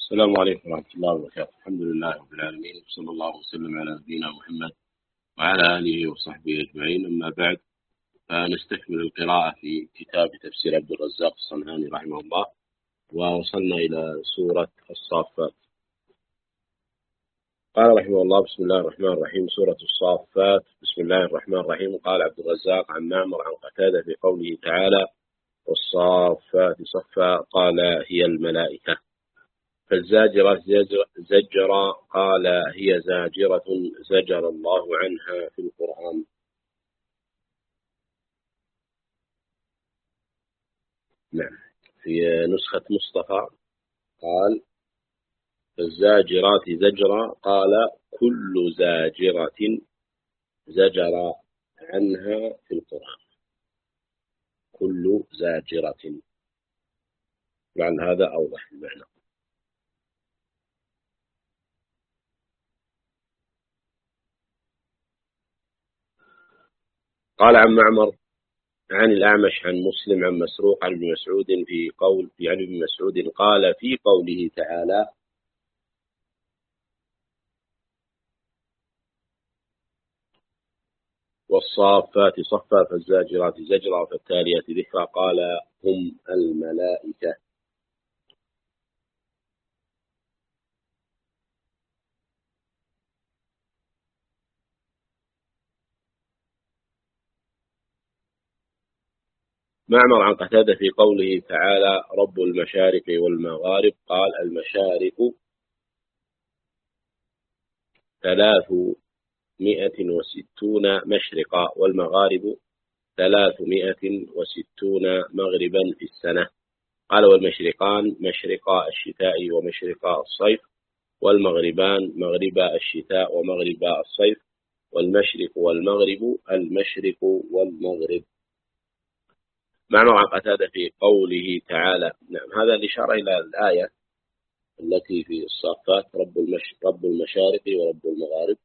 السلام عليكم ورحمة الله وبركاته. الحمد لله رب العالمين، وصلى الله وسلم على نبينا محمد وعلى آله وصحبه أجمعين. أما بعد، فنستكمل القراءة في كتاب تفسير عبد الرزاق الصنعاني رحمه الله، ووصلنا إلى سورة الصافات. قال رحمه الله: بسم الله الرحمن الرحيم. سورة الصافات. بسم الله الرحمن الرحيم. قال عبد الرزاق عن معمر عن قتادة في قوله تعالى: والصافات صفا، قال هي الملائكة. فالزاجرة زجرا، قال هي زاجرة زجر الله عنها في القرآن. نعم، في نسخة مصطفى قال فالزاجرات زجرا، قال كل زاجرة زجر عنها في القرآن. كل زاجرة، لعل هذا أوضح المعنى. قال عن معمر عن الأعمش عن مسلم عن مسروق عن ابن مسعود عن ابن مسعود قال في قوله تعالى: والصافات صفا فالزاجرات زجرا فالتاليات ذكرا، قال هم الملائكة. معمر عن قتادة في قوله تعالى: رب المشارق والمغارب، قال المشارق 360 مشرقا، والمغارب 360 مغربا في السنة. قال والمشرقان مشرقا الشتاء ومشرقا الصيف، والمغربان مغربا الشتاء ومغربا الصيف، والمشرق والمغرب المشرق والمغرب. معنى عن قتادة في قوله تعالى. نعم، هذا الإشارة إلى الآية التي في الصافات: رب المشارق ورب المغارب.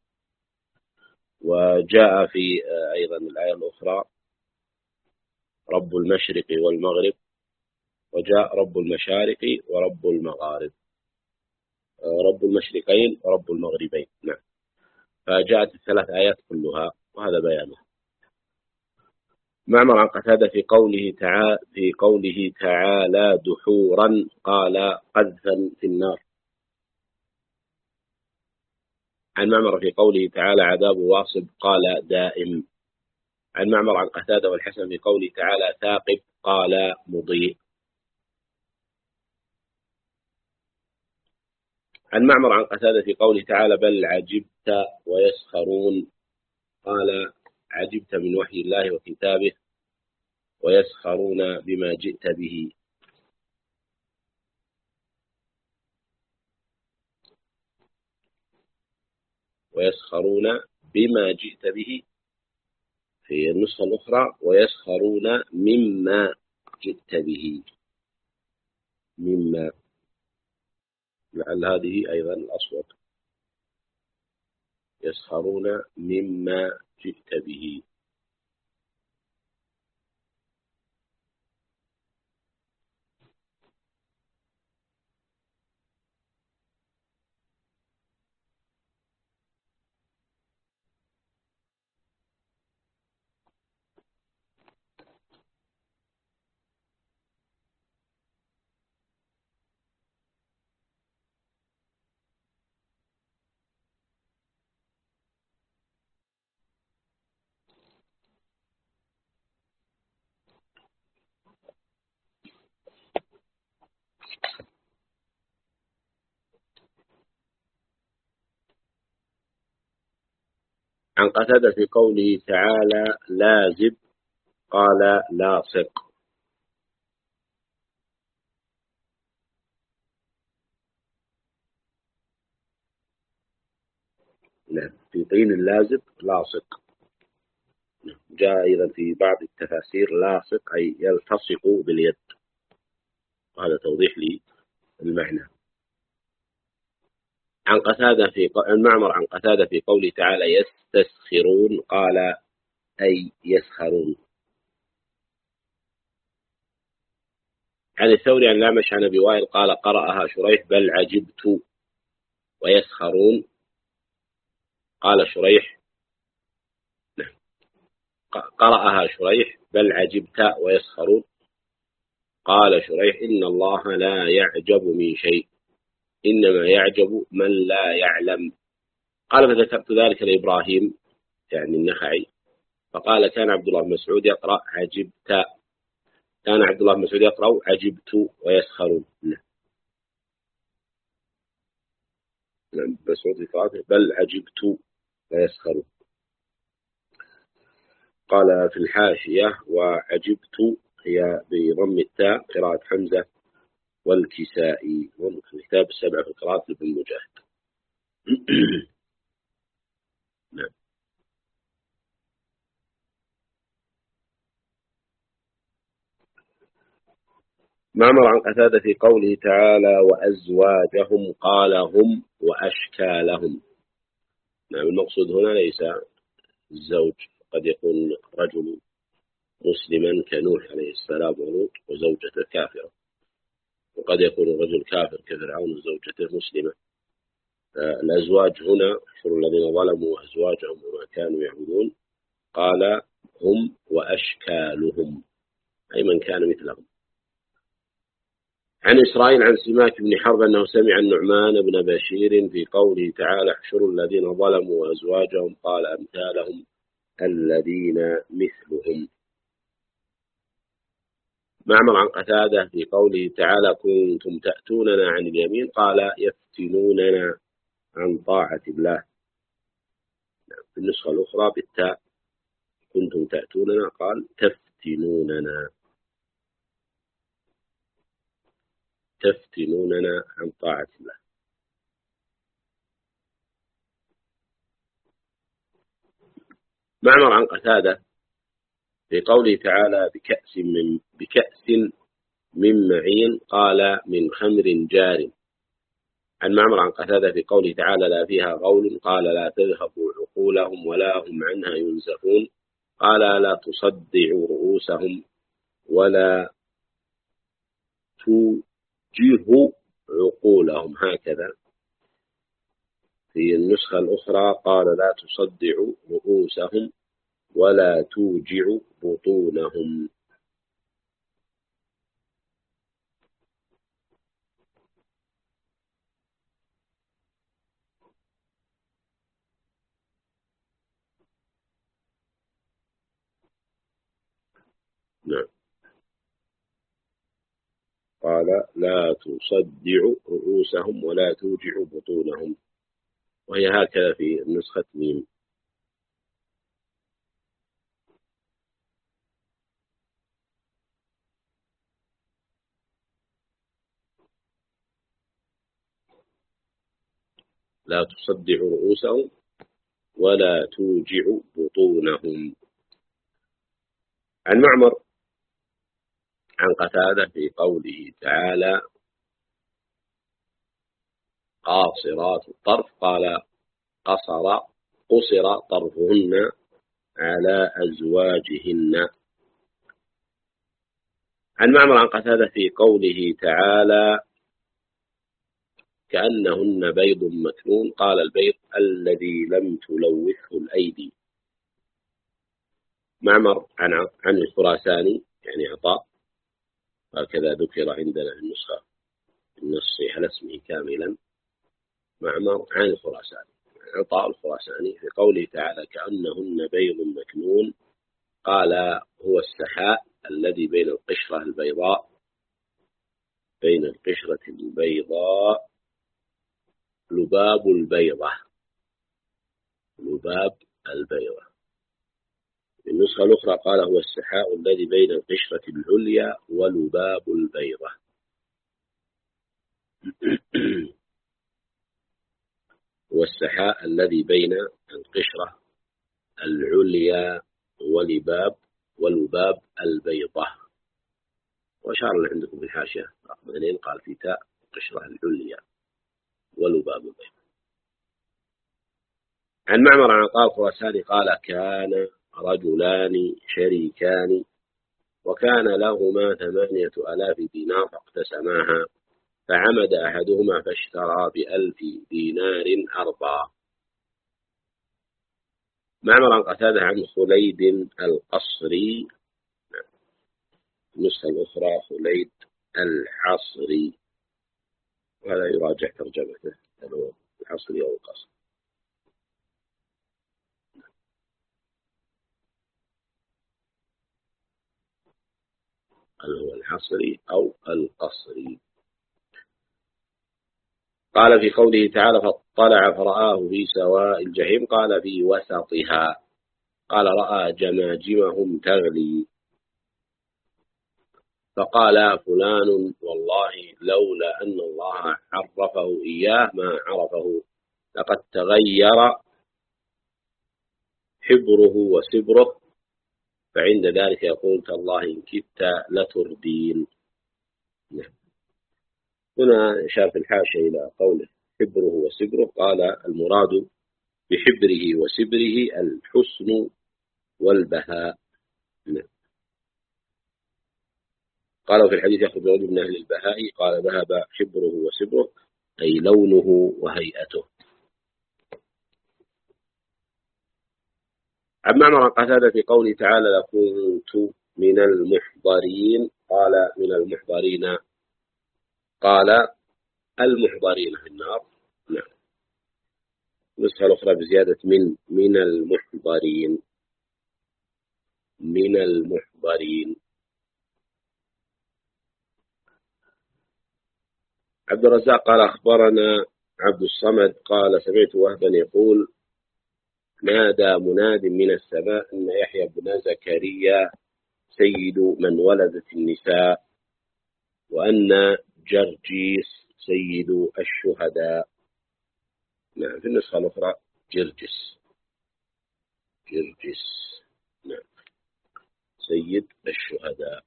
وجاء في أيضا الآية الأخرى رب المشرق والمغرب، وجاء رب المشارق ورب المغارب، رب المشرقين ورب المغربين. نعم، فجاءت الثلاث آيات كلها، وهذا بيانها. معمر عن قتادة في قوله تعالى دحورا، قال قذفا في النار. عن معمر في قوله تعالى عذاب واصب، قال دائم. عن معمر عن قتادة والحسن في قوله تعالى ثاقب، قال مضيء. عن معمر عن قتادة في قوله تعالى بل عجبت ويسخرون، قال عجبت من وحي الله وكتابه، ويسخرون بما جئت به. ويسخرون بما جئت به. في النسخة الأخرى ويسخرون مما جئت به. مما، لعل هذه أيضا الأصوات. يسخرون مما جئت به. عن قتادة في قوله تعالى لازب، قال لاصق. نعم، في طين اللازب لاصق. جاء أيضا في بعض التفاسير لاصق أي يلتصق باليد، وهذا توضيح للمعنى. عن معمر عن قتادة في قوله تعالى يستسخرون، قال أي يسخرون. عن الثوري عن الأعمش عن أبي وائل قال قرأها شريح بل عجبت ويسخرون. قال شريح نعم قرأها شريح بل عجبت ويسخرون. قال شريح إن الله لا يعجب من شيء إنما يعجب من لا يعلم. قال فذكرت ذلك لإبراهيم يعني النخعي فقال كان عبد الله بن مسعود يقرأ عجبت، كان عبد الله بن مسعود يقرأ عجبت ويسخرون. نعم مسعود في بل عجبت ويسخرون. قال في الحاشية وعجبت هي بضم التاء قراءة حمزة والكسائي وفي الكتاب السبع في قراءة ابن مجاهد. نعم. معمر عن قتادة في قوله تعالى وأزواجهم قال هم وأشكالهم. نعم المقصود هنا ليس الزوج، قد يكون رجل مسلما كنوح عليه السلام ولوط وزوجته كافرة، وقد يكون الرجل كافر كفرعون وزوجته مسلمة. الأزواج هنا احشروا الذين ظلموا وأزواجهم وما كانوا يعبدون قال هم وأشكالهم أي من كان مثلهم. عن إسرائيل عن سماك بن حرب أنه سمع النعمان بن بشير في قوله تعالى احشروا الذين ظلموا وأزواجهم قال أمثالهم الذين مثلهم. معمر عن قتادة في قوله تعالى كنتم تأتوننا عن اليمين قال يفتنوننا عن طاعة الله. في النسخة الأخرى بالتاء كنتم تأتوننا قال تفتنوننا، تفتنوننا عن طاعة الله. معمر عن قتادة في قوله تعالى بكأس من معين قال من خمر جار. عن معمر عن قتادة في قوله تعالى لا فيها غول قال لا تذهبوا عقولهم ولا هم عنها ينزفون قال لا تصدعوا رؤوسهم ولا توجهوا عقولهم. هكذا في النسخة الأخرى قال لا تصدعوا رؤوسهم ولا توجعوا بطونهم. نعم قال لا تصدعوا رؤوسهم ولا توجعوا بطونهم، وهي هكذا في نسخة ميم. لا تصدعوا رؤوسهم ولا توجعوا بطونهم. عن معمر عن قتادة في قوله تعالى قاصرات الطرف قال قصر طرفهن على أزواجهن. عن معمر عن قتادة في قوله تعالى كأنهن بيض مكنون قال البيض الذي لم تلوثه الأيدي. معمر عن الخراساني يعني عطاء هكذا ذكر عندنا في النسخة النص على اسمه كاملا معمر عن الخراساني عطاء الخراساني في قوله تعالى كأنهن بيض مكنون قال هو السحاء الذي بين القشرة البيضاء بين القشرة البيضاء لباب البيضة لباب البيضة. في النسخة الأخرى قال هو السحاء الذي بين القشرة العليا ولباب البيضة. هو السحاء الذي بين القشرة العليا ولباب البيضة. وأشار اللي عندكم في الحاشية رقم 2 قال في تاء القشرة العليا ولباب البيضة. عن معمر عن قال خراساني قال كان رجلان شريكان وكان لهما 8,000 دينار فاقتسماها، فعمد أحدهما فاشترى ب1,000 دينار أرضا. معمر عن قتادة عن خليد القصري، النسخة الأخرى خليد الحصري، وهذا يراجع ترجمته هل هو الحصري أو القصري. هل هو الحصري أو القصري. قال في قوله تعالى فاطلع فرآه في سواء الجحيم قال في وسطها، قال رأى جماجمهم تغلي، فقال فلان والله لولا أن الله عرفه إياه ما عرفه، لقد تغير حبره وسبره، فعند ذلك يقول تالله إن كدت لتردين. هنا شاف في الحاشية إلى قوله حبره وسبره، قال المراد بحبره وسبره الحسن والبهاء. قالوا في الحديث يأخذ رجل من أهل البهاء، قال ذهب حبره وسبره أي لونه وهيئته. عن معمر قتادة في قوله تعالى لكنت من المحضرين، قال من المحضرين، قال المحضرين في النار. نعم. النسخة الأخرى بزيادة من المحضرين، من المحضرين. عبد الرزاق قال أخبرنا عبد الصمد قال سمعت وهبا يقول نادى مناد من السماء أن يحيى بن زكريا سيد من ولدت النساء، وأن جرجيس سيد الشهداء. نعم. في النسخة الأخرى جرجس، نعم، سيد الشهداء.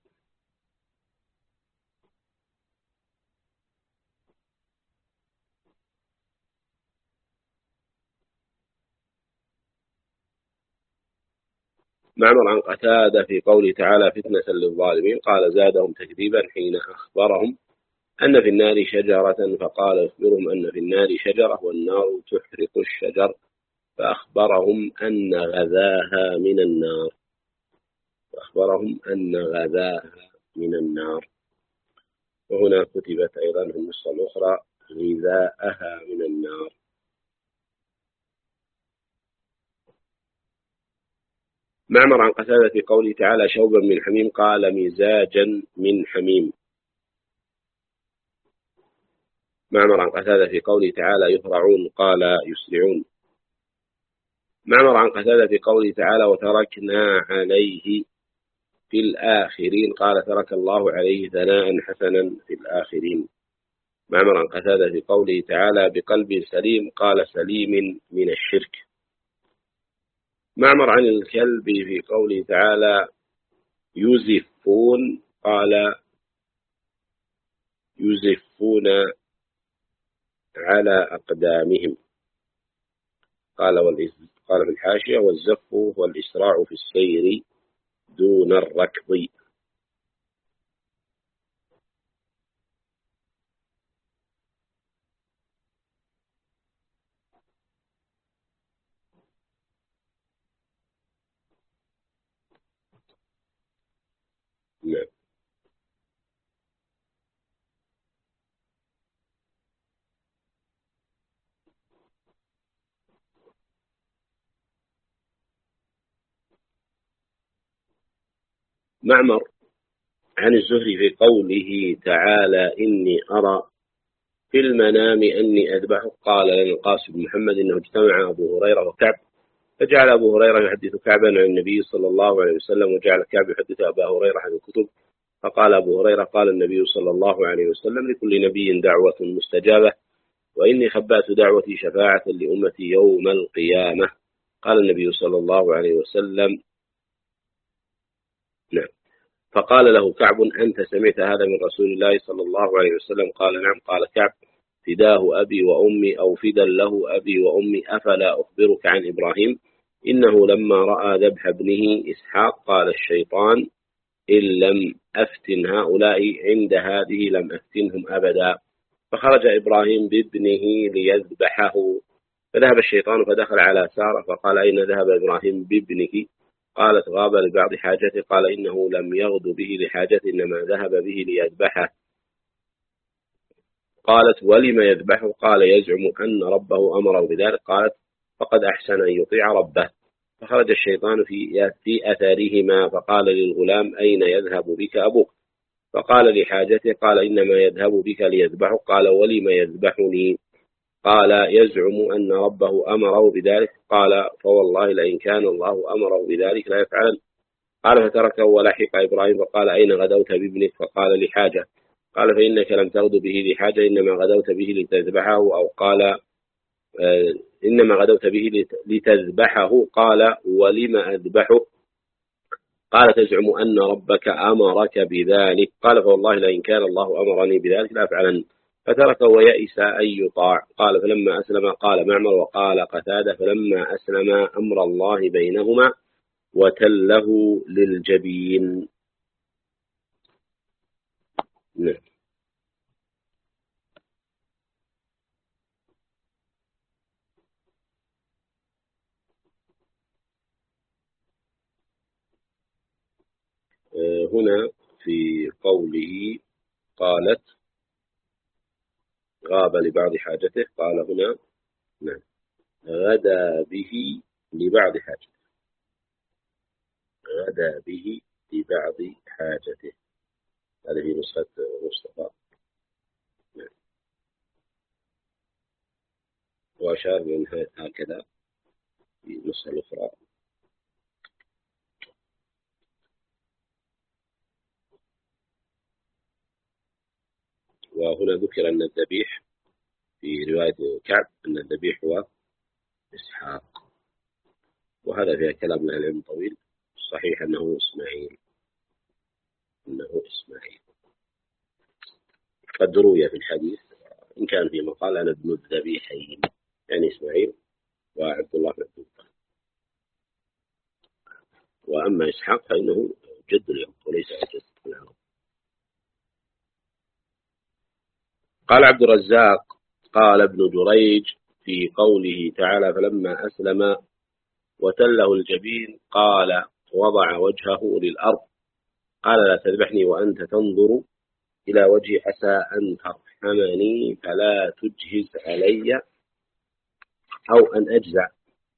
معمر عن قتادة في قوله تعالى فتنة للظالمين، قال زادهم تكذيبا حين أخبرهم أن في النار شجرة، فقال أخبرهم أن في النار شجرة والنار تحرق الشجر، فأخبرهم أن غذاها من النار، وهنا كتبت أيضا في النسخة الأخرى غذاءها من النار. معمر عن قتادة في قوله تعالى شوبا من حميم، قال مزاجا من حميم. معمر عن قتادة في قوله تعالى يفرعون، قال يسرعون. معمر عن قتادة في قوله تعالى وتركنا عليه في الآخرين، قال ترك الله عليه ثناء حسنا في الآخرين. معمر عن قتادة في قوله تعالى بقلب سليم، قال سليم من الشرك. معمر عن الكلب في قوله تعالى يزفون، قال يزفون على أقدامهم. قال في الحاشية والزف هو الإسراع في السير دون الركض. نعم. معمر عن الزهري في قوله تعالى إني أرى في المنام أني أذبحك، قال لنا القاسم بن محمد إنه اجتمع أبو هريرة وكعب، فجعل أبو هريرة يحدث كعبا عن النبي صلى الله عليه وسلم، وجعل كعب يحدث أبا هريرة عن الكتب. فقال أبو هريرة قال النبي صلى الله عليه وسلم لكل نبي دعوة مستجابة، وإني خبأت دعوتي شفاعة لأمتي يوم القيامة. قال النبي صلى الله عليه وسلم نعم. فقال له كعب أنت سمعت هذا من رسول الله صلى الله عليه وسلم؟ قال نعم. قال كعب فداه أبي وأمي أو فدا له أبي وأمي، أفلا أخبرك عن إبراهيم إنه لما رأى ذبح ابنه إسحاق قال الشيطان إن لم أفتن هؤلاء عند هذه لم أفتنهم أبدا. فخرج إبراهيم بابنه ليذبحه، فذهب الشيطان فدخل على سارة فقال: أين ذهب إبراهيم بابنك؟ قالت: غاب لبعض حاجته. قال: إنه لم يغد به لحاجته، إنما ذهب به ليذبحه. قالت: ولم يذبحه؟ قال: يزعم أن ربه أمره بذلك. قالت: فقد أحسن أن يطيع ربه. فخرج الشيطان في أثارهما فقال للغلام: أين يذهب بك أبوك؟ فقال: لحاجته. قال: إنما يذهب بك ليذبحه. قال: ولم يذبحني؟ قال: يزعم أن ربه أمره بذلك. قال: فوالله لئن كان الله أمره بذلك لا يفعلن. قال: فتركه ولحق إبراهيم فقال: أين غدوت بابنك؟ فقال: لحاجة. قال: فإنك لم تغد به لحاجة، إنما غدوت به لتذبحه. أو قال: إنما غدوت به لتذبحه. قال: ولم أذبحه؟ قال: تزعم أن ربك أمرك بذلك. قال: فوالله لئن كان الله أمرني بذلك لأفعلن. فتركه ويئس أن يطاع. قال: فلما أسلم قال معمر وقال قتادة: فلما أسلم أمر الله بينهما وتله للجبين. نعم. هنا في قوله قالت: غاب لبعض حاجته، قال هنا نعم غدا به لبعض حاجته، غدا به لبعض حاجته. هذه نسخة مصطفى. نعم. وأشار بأنها هكذا في النسخة الأخرى. وهنا ذكر أن الذبيح في رواية كعب أن الذبيح هو إسحاق، وهذا فيها كلام أهل العلم طويل. الصحيح أنه إسماعيل، أنه إسماعيل. قد روي في الحديث إن كان في مقال: أنا ابن الذبيحين، يعني إسماعيل وعبد الله بن عبد الله. وأما إسحاق فإنه جد اليوم وليس جد العرب. قال عبد الرزاق: قال ابن جريج في قوله تعالى: فلما أسلم وتله الجبين قال وضع وجهه للأرض قال: لا تذبحني وأنت تنظر إلى وجهي، عسى أن ترحمني فلا تجهز علي أو أن أجزع.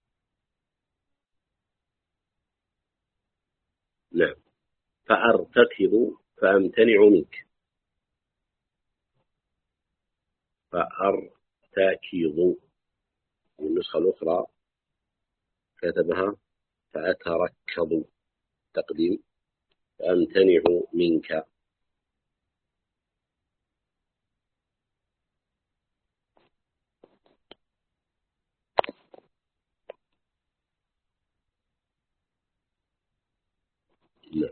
نعم. فأرتكض فأمتنع منك، فأرتكض. النسخة الأخرى كتبها فأتركض تقديم، فأمتنع منك. لا.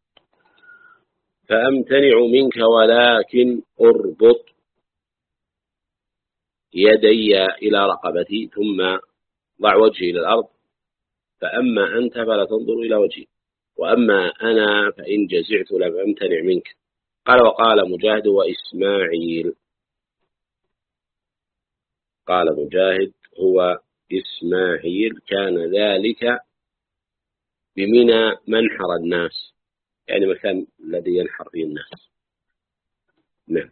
فأمتنع منك ولكن أربط يدي إلى رقبتي ثم ضع وجهي إلى الأرض، فأما أنت فلا تنظر إلى وجهي، وأما أنا فإن جزعت لم أمتنع منك. قال: وقال مجاهد وإسماعيل. قال مجاهد: هو إسماعيل كان ذلك بمنى منحر الناس، يعني مكان الذي ينحر فيه الناس. نعم.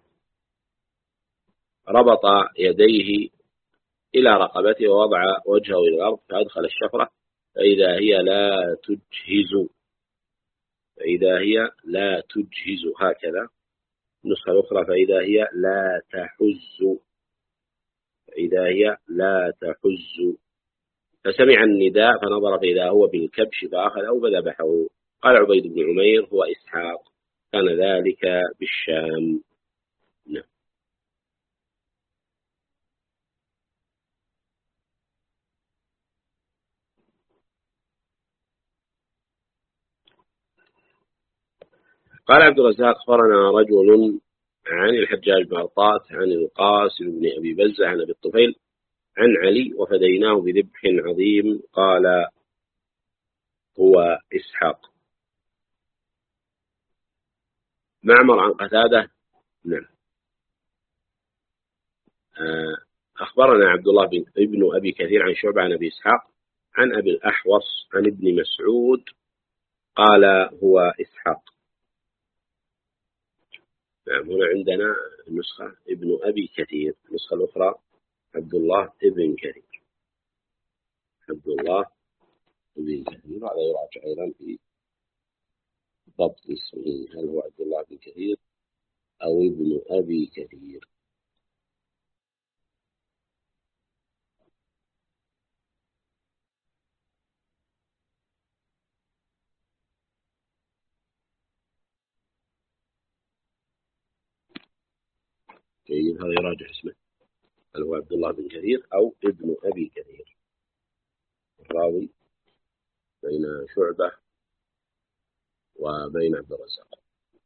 ربط يديه إلى رقبته ووضع وجهه إلى الأرض فأدخل الشفرة فإذا هي لا تجهز، فإذا هي لا تجهز هكذا. النسخة الأخرى: فإذا هي لا تحز، فإذا هي لا تحز. فسمع النداء فنظر فإذا هو بالكبش فأخذه فذبحه. قال عبيد بن عمير: هو إسحاق كان ذلك بالشام. نعم. قال عبد الرزاق: أخبرنا رجل عن الحجاج بن عطاس عن القاسم بن أبي بزة عن أبي الطفيل عن علي: وفديناه بذبح عظيم. قال: هو إسحاق. معمر عن قتادة. نعم. أخبرنا عبد الله ابن أبي كثير عن شعبة عن أبي إسحاق عن أبي الأحوص عن ابن مسعود قال هو إسحاق. نعم. هنا عندنا النسخة ابن أبي كثير، النسخة الأخرى عبد الله ابن كثير. عبد الله ابن كثير، هذا يراجع أيضا في ضبط اسمه، هل هو عبد الله بن كثير أو ابن أبي كثير. جيد، هذا يراجع اسمه، هل هو عبد الله بن كثير أو ابن أبي كثير. راوي بين شعبة وبين عبد الرزاق.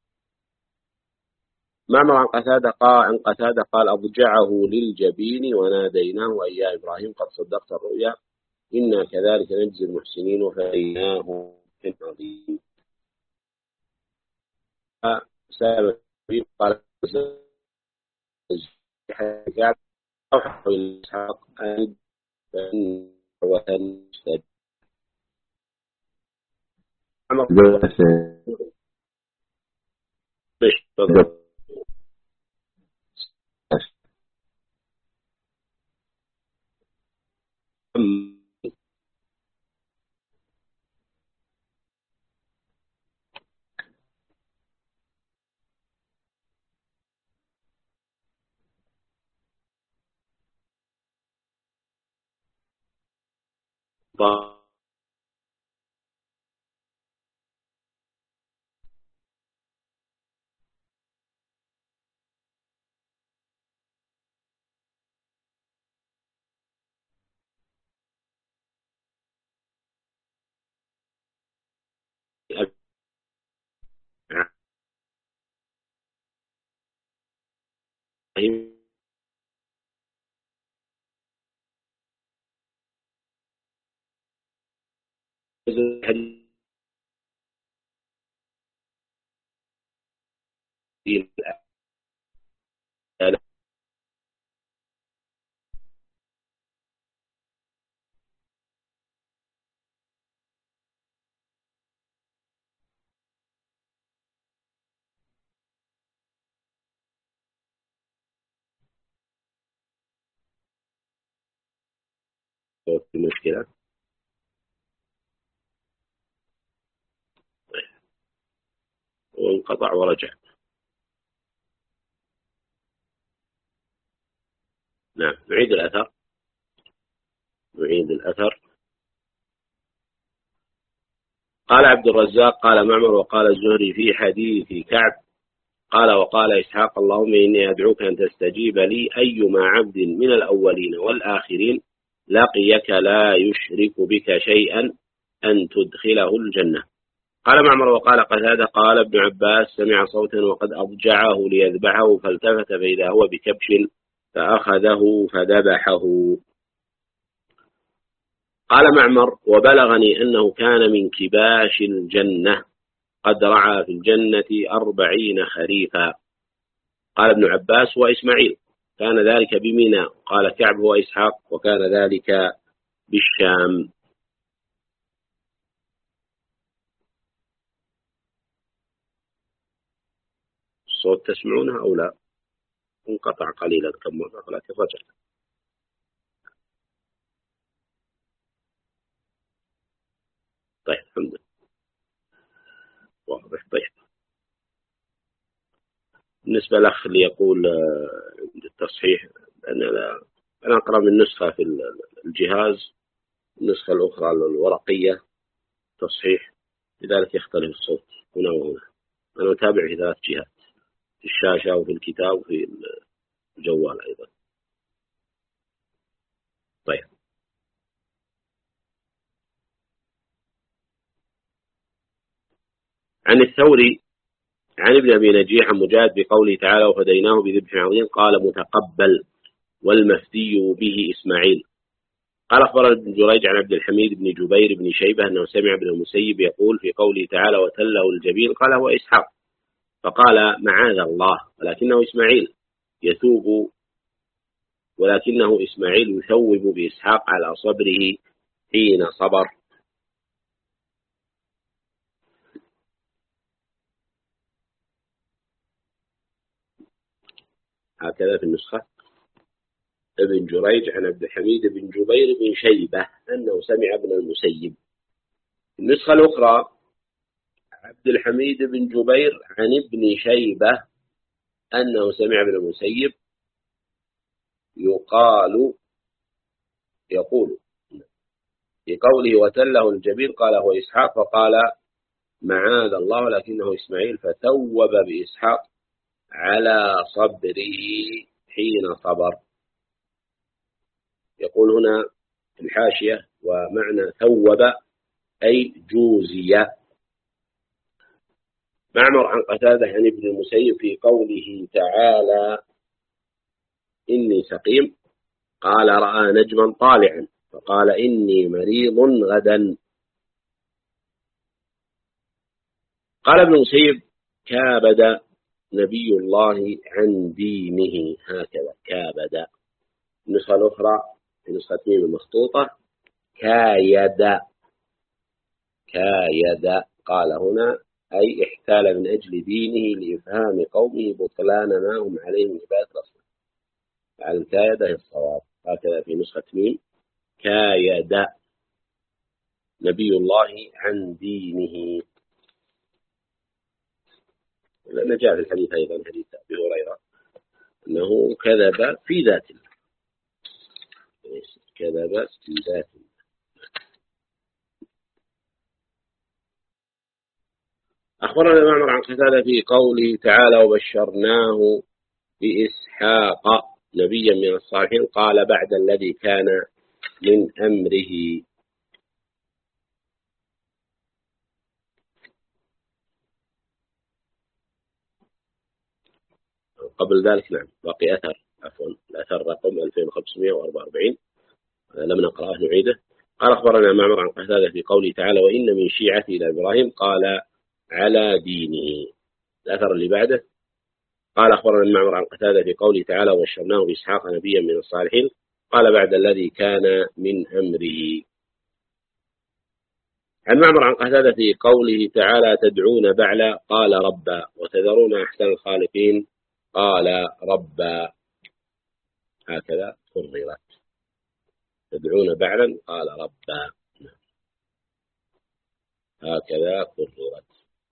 معمر عن قتادة قال أضجعه للجبين وناديناه أي يا إبراهيم قد صدقت الرؤيا إنا كذلك نجزي المحسنين وفديناه بالعظيم. سأل قال أوحى إلى إسحاق أن وتنستد المشكلة. وانقطع ورجع. نعم. نعيد الأثر. قال عبد الرزاق قال معمر وقال الزهري في حديث كعب قال وقال إسحاق اللهم إني أدعوك أن تستجيب لي أيما عبد من الأولين والآخرين لقيك لا يشرك بك شيئا أن تدخله الجنة. قال معمر وقال قتادة قال ابن عباس سمع صوتا وقد أضجعه ليذبحه فالتفت فإذا هو بكبش فأخذه فذبحه. قال معمر وبلغني أنه كان من كباش الجنة قد رعى في الجنة 40 خريفا. قال ابن عباس وإسماعيل كان ذلك بمنى. قال كعب هو إسحاق وكان ذلك بالشام. الصوت تسمعونه أو لا؟ انقطع قليلا كم مرة ولكن رجع. طيب الحمد لله واضح. طيب بالنسبة لأخ اللي يقول التصحيح أنا أقرأ من نسخة في الجهاز، النسخة الأخرى الورقية تصحيح، لذلك يختلف الصوت هنا وهنا. أنا أتابع في 3 جهات، في الشاشة وفي الكتاب وفي الجوال أيضا. طيب عن الثوري عن ابن أبي نجيح عن مجاهد بقوله تعالى وفديناه بذبح عظيم قال متقبل والمفدي به إسماعيل. قال أخبرنا ابن جريج عن عبد الحميد بن جبير بن شيبة أنه سمع ابن المسيب يقول في قوله تعالى وتله الجبين قال هو إسحاق. فقال معاذ الله، ولكنه إسماعيل يثوب، ولكنه إسماعيل يثوب بإسحاق على صبره حين صبر. هكذا في النسخة ابن جريج عن عبد الحميد بن جبير بن شيبة أنه سمع ابن المسيب. النسخة الأخرى عبد الحميد بن جبير عن ابن شيبة أنه سمع ابن المسيب يقول في قوله وتله الجبين قال هو إسحاق، فقال معاذ الله لكنه إسماعيل، فثوب بإسحاق على صبره حين صبر. يقول هنا في الحاشية ومعنى ثوب أي جوزي. معمر عن قتادة عن ابن المسيب في قوله تعالى إني سقيم قال رأى نجما طالعا فقال إني مريض غدا. قال ابن المسيب كابد نبي الله عن دينه، هكذا كابد. النسخة الأخرى في نسخة ميم المخطوطة كايد قال هنا أي احتال من أجل دينه لإفهام قومه بطلان ما هم عليه من عبادة الأصنام. على كايد هي الصواب، هكذا في نسخة ميم كايد نبي الله عن دينه. لأن جاء في الحديث أيضا حديث أبي هريرة أنه كذب في ذات الله، كذب في ذات الله. أخبرنا معمر عن قتادة في قوله تعالى وبشرناه بإسحاق نبيا من الصالحين قال بعد الذي كان من أمره. قبل ذلك نعم باقي أثر، الأثر رقم 2544 لم نقرأه نعيده. قال أخبرنا معمر عن قتادة في قوله تعالى وإن من شيعته إلى إبراهيم قال على دينه. الأثر اللي بعده قال أخبرنا معمر عن قتادة في قوله تعالى وبشرناه بإسحاق نبيا من الصالحين قال بعد الذي كان من أمره. عن معمر عن قتادة في قوله تعالى تدعون بعلا قال ربا وتذرون أحسن الخالقين قال ربا، هكذا كررت. تدعون بعلا قال ربا، هكذا كررت.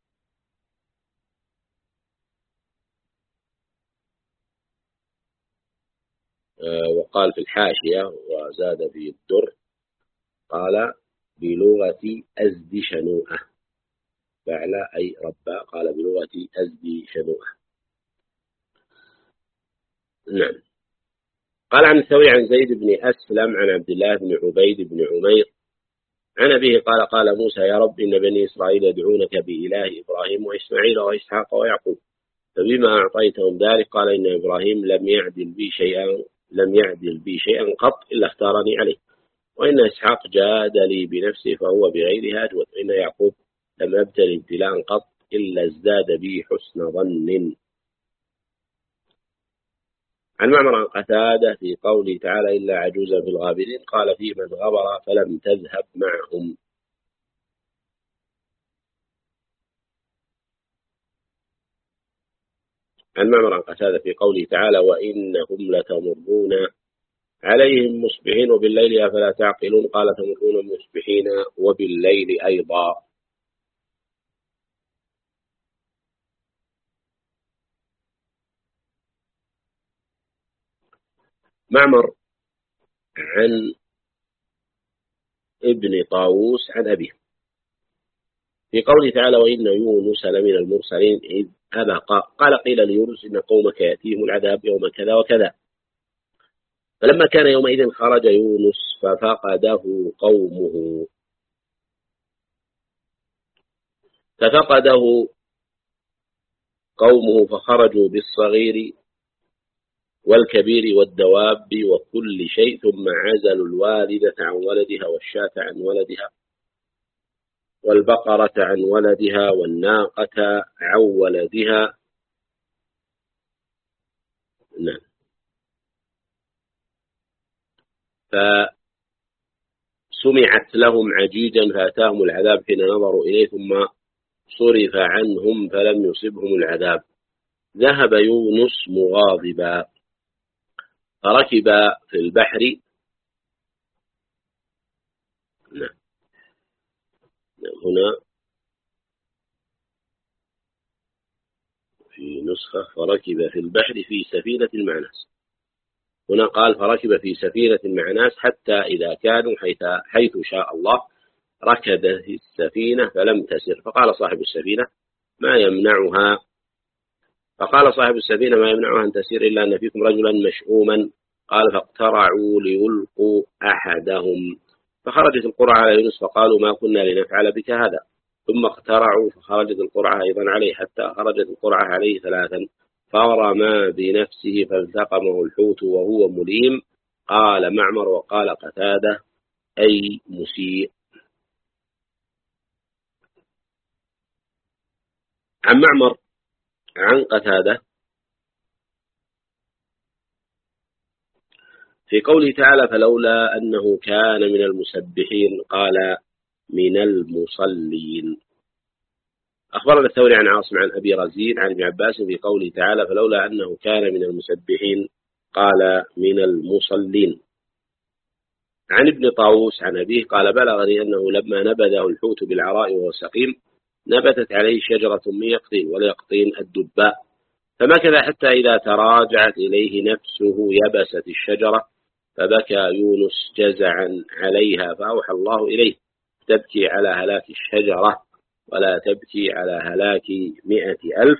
وقال في الحاشية وزاد في الدر قال بلغة أزد شنوءة، بعلا أي ربا قال بلغة أزد شنوءة. نعم. قال عن الثوري عن زيد بن أسلم عن عبد الله بن عبيد بن عمير عن أبيه قال قال موسى يا رب إن بني إسرائيل يدعونك بإله إبراهيم وإسماعيل وإسحاق ويعقوب فبما أعطيتهم ذلك قال إن إبراهيم لم يعدل بي شيئا قط إلا اختارني عليه، وإن إسحاق جاد لي بنفسه فهو بغير هاجوة، وإن يعقوب لم يبتل ابتلاء قط إلا ازداد بي حسن ظن. عن معمر عن قتادة في قوله تعالى إلا عجوزا في الغابرين قال في من غبر فلم تذهب معهم. عن معمر عن قتادة في قوله تعالى وإنهم لتمرون عليهم مصبحين وبالليل أفلا تعقلون قال تمرون مصبحين وبالليل أيضا. معمر عن ابن طاووس عن أبيه في قوله تعالى وإن يونس لمن المرسلين إذ أبق قال قيل ليونس إن قومك يأتيهم العذاب يوم كذا وكذا فلما كان يومئذ خرج يونس ففقده قومه فخرجوا بالصغير والكبير والدواب وكل شيء ثم عزلوا الوالدة عن ولدها والشاة عن ولدها والبقرة عن ولدها والناقة عن ولدها. نعم. فسمعت لهم عجيجا فأتاهم العذاب حين نظروا إليه ثم صرف عنهم فلم يصبهم العذاب. ذهب يونس مغاضبا فركب في البحر. نعم. هنا في نسخة فركب في البحر في سفينة مع ناس. هنا قال فركب في سفينة مع ناس حتى إذا كانوا حيث شاء الله ركب السفينة فلم تسر. فقال صاحب السفينة ما يمنعها أن تسير إلا أن فيكم رجلا مشؤوما. قال فاقترعوا ليلقوا أحدهم فخرجت القرعة على يونس فقالوا ما كنا لنفعل بك هذا. ثم اقترعوا فخرجت القرعة أيضا عليه حتى خرجت القرعة عليه ثلاثا فرمى بنفسه فالتقمه الحوت وهو مليم. قال معمر وقال قتادة أي مسيء. عن معمر عن قتادة في قوله تعالى فلولا أنه كان من المسبحين قال من المصلين. أخبرنا الثوري عن عاصم عن أبي رزين عن ابن عباس في قوله تعالى فلولا أنه كان من المسبحين قال من المصلين. عن ابن طاووس عن أبيه قال بلغني أنه لما نبذه الحوت بالعراء وهو سقيم نبتت عليه شجرة من يقطين واليقطين الدباء فمكث حتى إذا تراجعت إليه نفسه يبست الشجرة فبكى يونس جزعا عليها فأوحى الله إليه تبكي على هلاك الشجرة ولا تبكي على هلاك 100,000.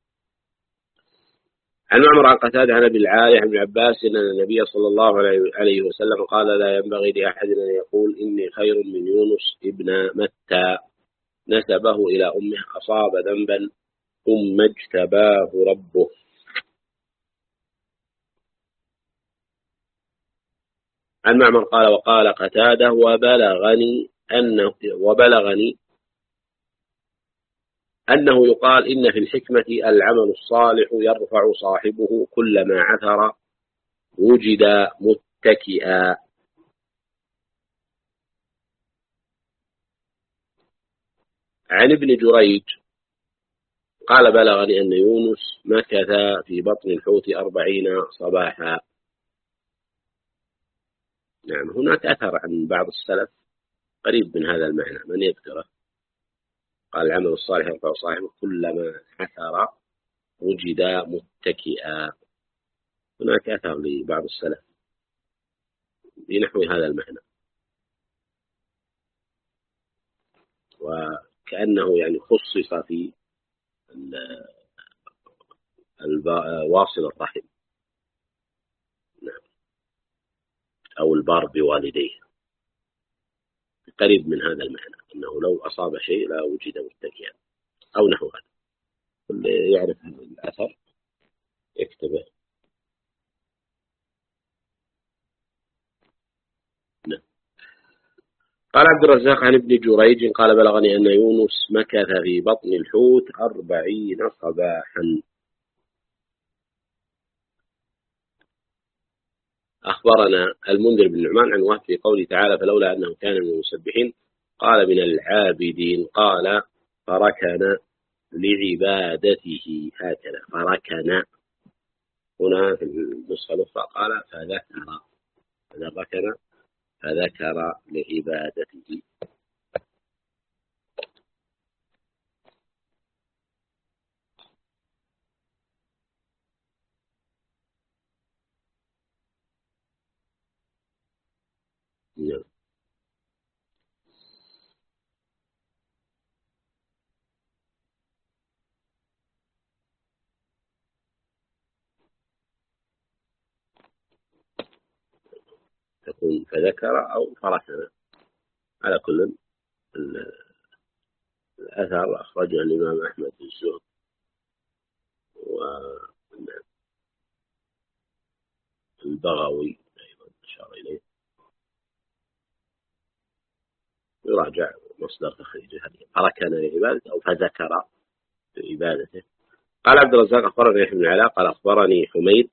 عن معمر عن قتادة عن أبي العالي عن ابن عباس أن النبي صلى الله عليه وسلم قال لا ينبغي لأحد أن يقول إني خير من يونس ابن متى نسبه إلى أمه أصاب ذنبا ثم اجتباه ربه. عن معمر قال وقال قتادة وبلغني أنه يقال إن في الحكمة العمل الصالح يرفع صاحبه كلما عثر وجد متكئا. عن ابن جريج قال بلغني أن يونس مكث في بطن الحوت 40 صباحا. نعم. هناك أثر عن بعض السلف قريب من هذا المعنى من يذكره. قال العمل الصالح يرفع صاحبه كلما عثر وجد متكئا. هناك أثر لبعض السلف بنحو هذا المعنى وكأنه يعني خصص في واصل الرحم. نعم. أو البار بوالديه قريب من هذا المعنى أنه لو أصاب شيء لا وجد متكئا أو نحو هذا. اللي يعرف الأثر يكتبه. نعم. قال عبد الرزاق عن ابن جريج قال بلغني أن يونس مكث في بطن الحوت 40 صباحا. أخبرنا المنذر بن نعمان عن وهب في قوله تعالى فلولا أنه كان من المسبحين قال من العابدين. قال فركن لعبادته هكذا فركن. هنا في النسخة الأخرى قال فذكر لعبادته. نعم. تكون فذكر أو فركن على كل. الأثر أخرجه الإمام أحمد في الزهد والبغوي أيضا أشار إليه. يراجع مصدر تخريج هذه تركنا لعبادته أو فذكر عبادته. قال عبد الرزاق أخبرني يحيى بن العلاء قال أخبرني حميد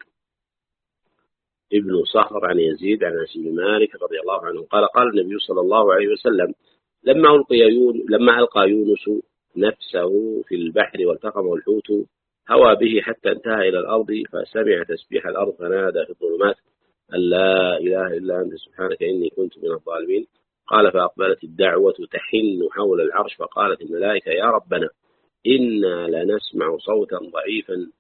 ابن صخر عن يزيد عن أنس بن مالك رضي الله عنه قال قال النبي صلى الله عليه وسلم لما ألقى يونس نفسه في البحر والتقمه الحوت هوى به حتى انتهى إلى الأرض فسمع تسبيح الأرض فنادى في الظلمات أن لا إله إلا أنت سبحانك إني كنت من الظالمين. قال فأقبلت الدعوة تحن حول العرش فقالت الملائكة يا ربنا إنا لنسمع صوتا ضعيفا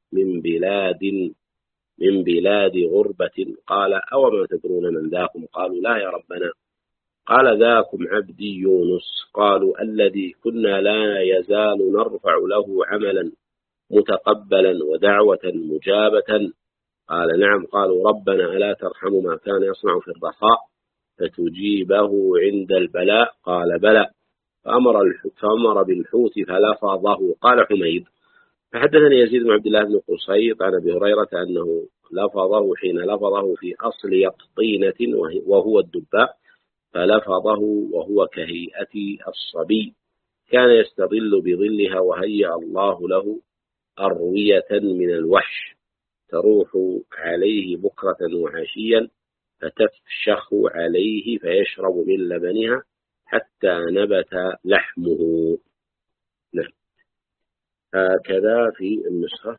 من بلاد غربة. قال أوما تدرون من ذاكم؟ قالوا لا يا ربنا. قال ذاكم عبدي يونس. قالوا الذي كنا لا يزال نرفع له عملا متقبلا ودعوة مجابة. قال نعم. قالوا ربنا ألا ترحم ما كان يصنع في الرخاء فتجيبه عند البلاء؟ قال بلى. فأمر بالحوت فلفظه. قال حميد فحدثني يزيد بن عبد الله بن قصيط عن أبي هريرة أنه لفظه حين لفظه في أصل يقطينة وهو الدباء فلفظه وهو كهيئة الصبي كان يستظل بظلها وهيأ الله له أروية من الوحش تروح عليه بكرة وعشيا فتفشخ عليه فيشرب من لبنها حتى نبت لحمه. نعم. هكذا في النسخة.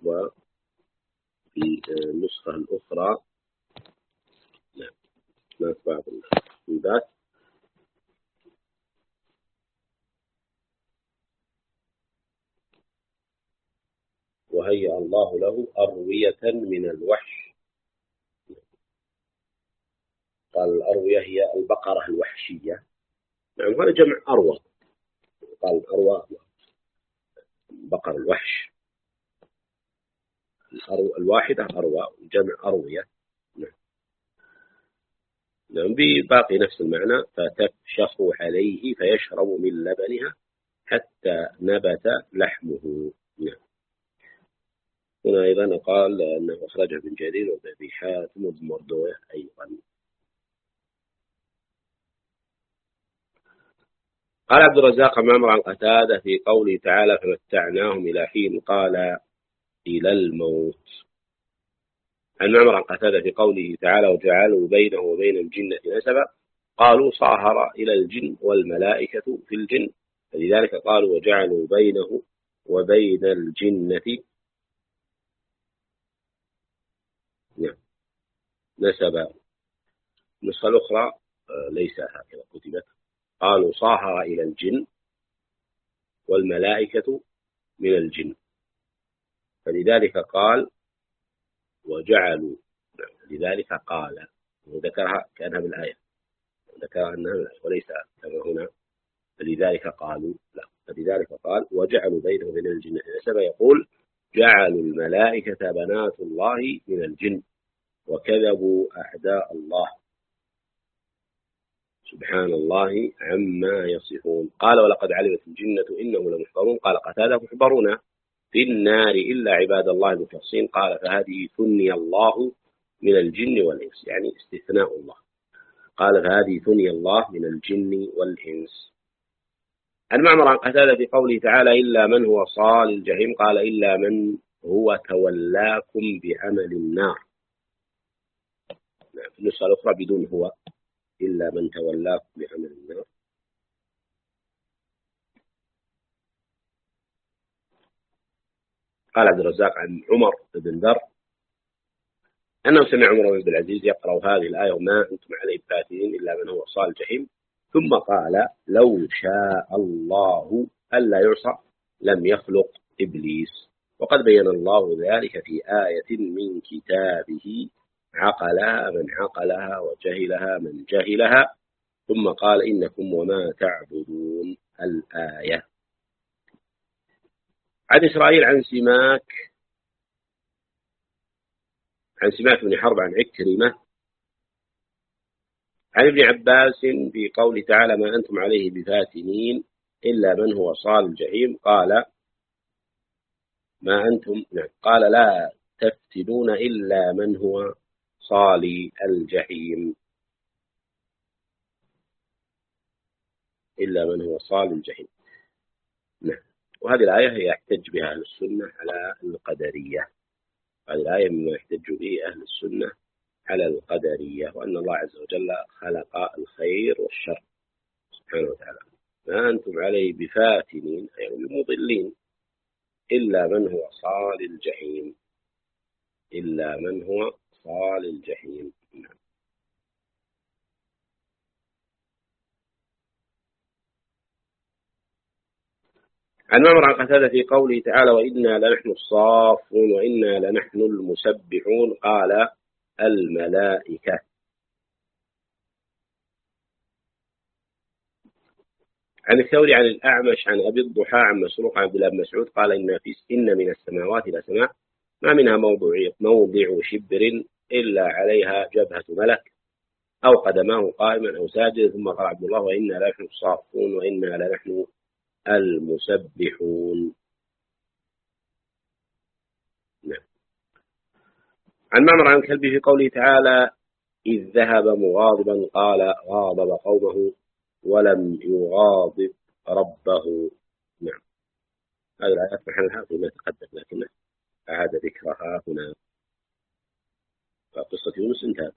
وفي النسخة الأخرى نعم هناك بعض التفصيلات. وهيأ الله له أروية من الوحش. قال الأروية هي البقرة الوحشية. نعم هذا جمع أروى. قال الأروى بقر الوحش الواحدة أروى جمع أروية. نعم بباقي نفس المعنى فتفشخ عليه فيشرب من لبنها حتى نبت لحمه. نعم. هنا أيضا قال أنه أخرجه ابن جرير وابن حاتم وابن مردويه أيضا. قال عبد الرزاق معمر عن قتادة في قوله تعالى فمتعناهم إلى حين قال إلى الموت. عن معمر عن قتادة في قوله تعالى وجعلوا بينه وبين الجنة نسبا قالوا صاهر إلى الجن والملائكة في الجن فلذلك قالوا وجعلوا بينه وبين الجنة نسبا. النسخة الأخرى ليس هكذا كتبت قالوا صاهر إلى الجن والملائكة من الجن فلذلك قال وجعلوا. لذلك قال وذكرها كأنها بالآية ذكرها أنها بالآية وليس كما هنا فلذلك قالوا لا فلذلك قال وجعلوا بينه وبين الجن نسبا يقول جعلوا الملائكة بنات الله من الجن وكذبوا أعداء الله سبحان الله عما يصفون. قال ولقد علمت الجنة إنهم لمحضرون. قال قتادة محضرون في النار إلا عباد الله المخلصين. قال فهذه ثني الله من الجن والإنس يعني استثناء الله. قال فهذه ثني الله من الجن والإنس. عن معمر عن قتادة في قوله تعالى إلا من هو صال الجحيم قال إلا من هو تولاكم بعمل النار. في النسخة الأخرى بدون هو إلا من تولاكم بعمل النار. قال عبد الرزاق عن عمر بن ذر أنه سمع عمر بن عبد العزيز يقرأ هذه الآية وما أنتم عليه بفاتنين إلا من هو صال الجحيم ثم قال لو شاء الله ألا يعصى لم يخلق إبليس. وقد بين الله ذلك في آية من كتابه عقلها من عقلها وجهلها من جهلها ثم قال إنكم وما تعبدون الآية. عن إسرائيل عن سماك بن حرب عن عكرمة عن ابن عباس في قوله تعالى ما أنتم عليه بفاتنين إلا من هو صال الجحيم قال ما أنتم قال لا تفتنون إلا من هو صال الجحيم. إلا من هو صال الجحيم. نعم. وهذه الآية هي يحتج بها أهل السنة على القدرية. هذه الآية مما يحتج به أهل السنة على القدرية، وأن الله عز وجل خلق الخير والشر سبحانه وتعالى، ما أنتم عليه بفاتنين أي مضلين إلا من هو صال الجحيم، إلا من هو صال الجحيم. نعم. عن معمر عن قتادة في قوله تعالى وإنا لنحن الصافون وإنا لنحن المسبحون قال الملائكة. عن الثوري عن الأعمش عن أبي الضحى عن مسروق عن عبد الله بن مسعود قال إن من السماوات لسماء ما منها موضع شبر إلا عليها جبهة ملك أو قدماه قائما أو ساجدا. ثم قال عبد الله وإنا لنحن الصافون وإنا لنحن المسبحون. نعم. عن معمر عن كلبه في قوله تعالى إذ ذهب مغاضبا قال غاضب قومه ولم يغاضب ربه. نعم. هذه الآيات محلها فيما تقدم لكنه أعاد ذكرها هنا. فقصة يونس انتهت.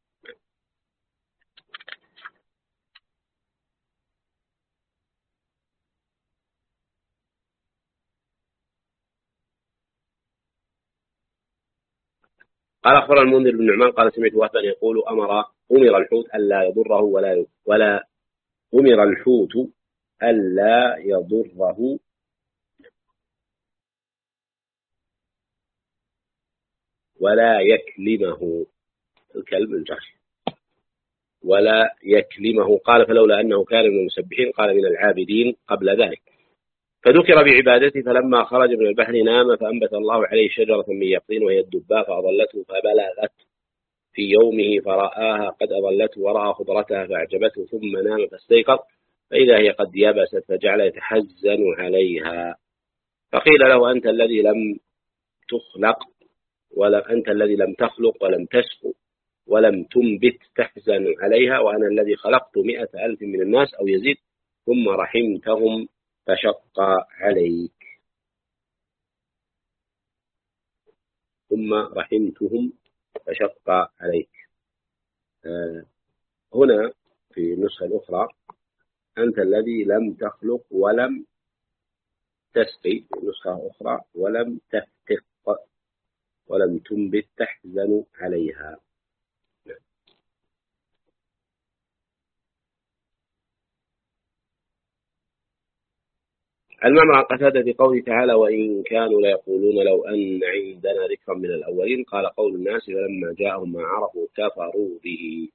قال أخبر المنذر بن نعمان قال سمعت وهبا يقول أمر الحوت ألا يضره ولا أمر الحوت ألا يضره ولا يكلمه. الكلب الجرح. ولا يكلمه. قال فلولا أنه كان من المسبحين قال من العابدين قبل ذلك. فذكر بعبادته فلما خرج من البحر نام فأنبت الله عليه شجرة من يقطين وهي الدباء فأضلته فبلغت في يومه فرآها قد أضلته ورأى خضرتها فأعجبته ثم نام فاستيقظ فإذا هي قد يبست فجعل يتحزن عليها. فقيل له أنت الذي لم تخلق ولم تسق ولم تنبت تحزن عليها وأنا الذي خلقت 100,000 من الناس أو يزيد ثم رحمتهم فشق عليك. ثم رحمتهم فشق عليك. هنا في النسخة الأخرى أنت الذي لم تخلق ولم تسقي، نسخة أخرى ولم تفتق ولم تنبت تحزن عليها. المعنى عن قتادة في قوله تعالى وإن كانوا ليقولون لو أن عندنا ذكرا من الأولين قال قول الناس فلما جاءهم ما عرفوا كفروا به.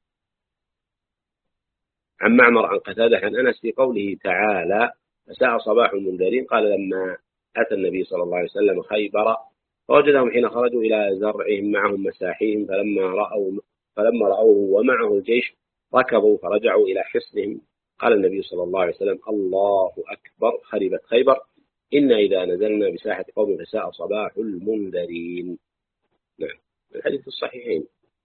عن معمر عن قتادة عن أنس في قوله تعالى فساء صباح المنذرين قال لما أتى النبي صلى الله عليه وسلم خيبر فوجدهم حين خرجوا إلى زرعهم معهم مساحيهم فلما رأوه ومعه الجيش ركضوا فرجعوا إلى حصنهم. قال النبي صلى الله عليه وسلم الله أكبر خربت خيبر إن إذا نزلنا بساحة قوم فساء صباح المنذرين. نعم. الحديث في الصحيحين.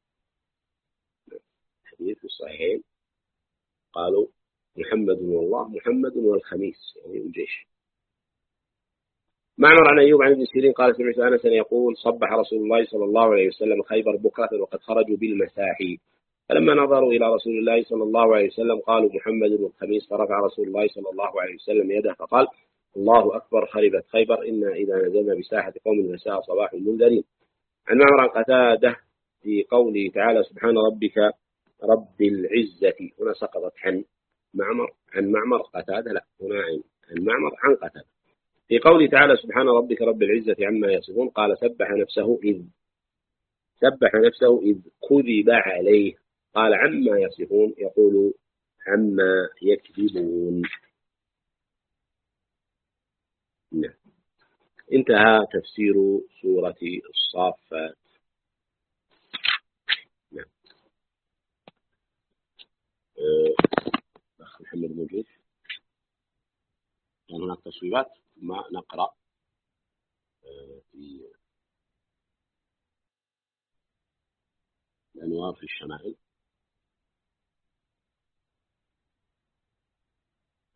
الحديث في الصحيحين قالوا محمد والله محمد والخميس يعني الجيش. معمر عن أيوب عن ابن سيرين قال سمعت أنسا يقول صبح رسول الله صلى الله عليه وسلم خيبر بكرة وقد خرجوا بالمساحي فلما نظروا إلى رسول الله صلى الله عليه وسلم قالوا محمد والخميس فرفع رسول الله صلى الله عليه وسلم يده فقال الله أكبر خربت خيبر إنا إذا نزلنا بساحة قوم فساء صباح المنذرين. عن معمر عن قتادة في قوله تعالى سبحان ربك رب العزة. هنا سقطت عن معمر قتادة لا هنا عن معمر عن قتادة. في قوله تعالى سبحان ربك رب العزة عما يصفون قال سبح نفسه إذ كذب عليه قال عما يصفون يقول عما يكذبون. نعم. انتهى تفسير سورة الصافات. نعم. أخ محمد موجود كان هناك تصويبات ما نقرأ في الأنوار في الشمائل.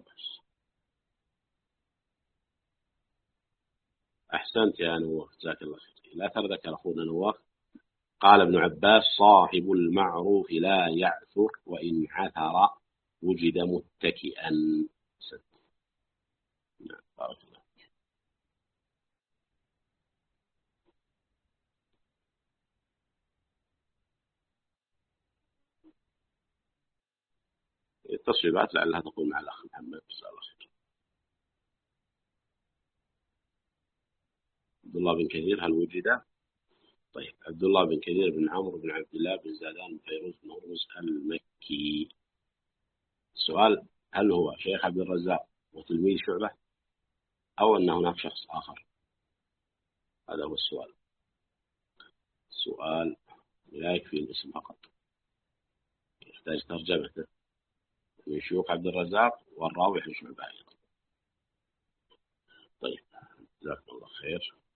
أحسنت يا نواف، جزاك الله خير. لا تذكر أخونا نواف. قال ابن عباس: صاحب المعروف لا يعثر وإن عثر وجد متكئا. نعم، بارك الله. التصويبات لعلها تكون مع الأخ محمد، جزاه الله خير. عبد الله بن كثير هل وجد؟ طيب، عبد الله بن كثير بن عمرو بن عبد الله بن زادان بن فيروز بن هرمز المكي. السؤال: هل هو شيخ عبد الرزاق وتلميذ شعبة، أو أن هناك شخص آخر؟ هذا هو السؤال. السؤال لا يكفي الاسم فقط، يحتاج ترجمته من شيوخ عبد الرزاق والراوي عن شعبة أيضا. طيب، جزاكم الله خير.